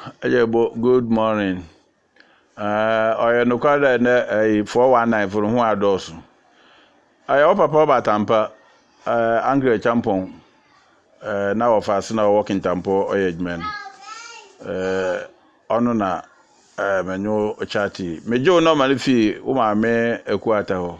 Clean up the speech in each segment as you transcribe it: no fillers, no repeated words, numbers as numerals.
Ajabo, good morning. I no kwada na 419 for hu adosu. Ayo papa batampa Angre champon na office na working tampo oyedmen. Onu na menyo chati. Mejo normally fi o ma me ekuata ho.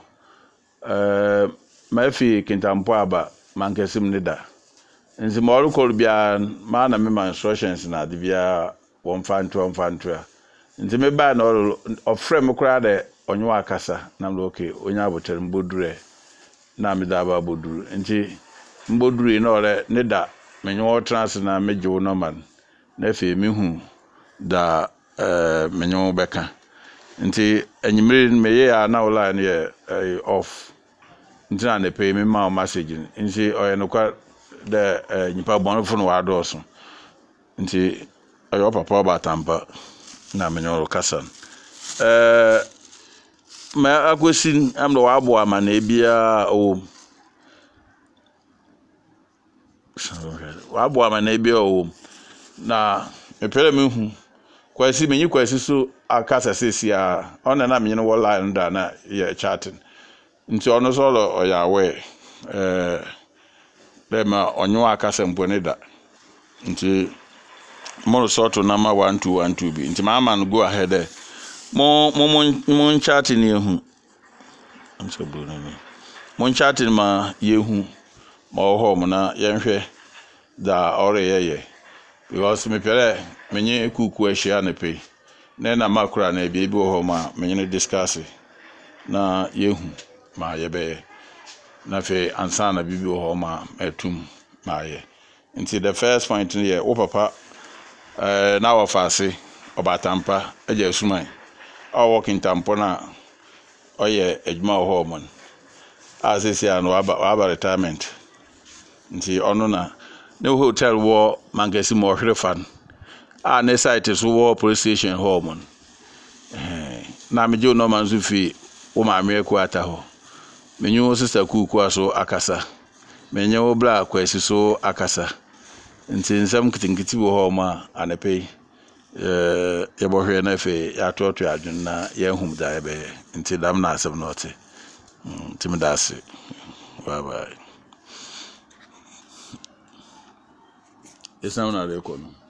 Ma fi kintampo aba mankesim nida. Nzi moru kolbia ma na me instructions na de bia wonfantua nti me ba na ofre me kura de onyo akasa na mlo okay onya abotere mbodure na me da ba boduru nti mboduru na ole ne da menyo trans na mejo normal na fe me hu da menyo beka nti enyimire me ye ya na ola na ye off nti na ne pay me ma message nti oye no kwa de nyipa bonfo no wa doso nti ayo papa batampa na menyo kasan ma agosin amdo wa abo ama na ebia o wa abo ama na ebia o na mepere me hu kwasi menyi kwasi so akasa sesi a ona na menyo wo line da na ye chatting nti ono so lo oyawe bema onyo akasa mpone da nti more sort of number 1212 bi nti ma man go ahead mo chat ni ehu nti bro ni mo chat ma yehu ma ho mo na yenhwe da ore ye because me pere menye kuku ahia na pe na makura na bi ho ma menye discuss na yehu ma ye be na fe ansa na bibi ho ma etum ma ye nti the first point here o papa na wafase obatampa eje suman o working tampo na oye ejuma ho mon asisi anu aba retirement nti ono na ne hotel wo mangasi mo hwere ne site so wo police station ho mon na mejo no manzu fi wo ma ameku ata ho menyo sister kuku aso akasa menyo bla kwasi so akasa nti nsam kitingiti bo ho ma anepe ye bo hwe na fe ya toto adwun na ye hum da ye be nti dam na asem no te nti me da ase bye isam na le ko no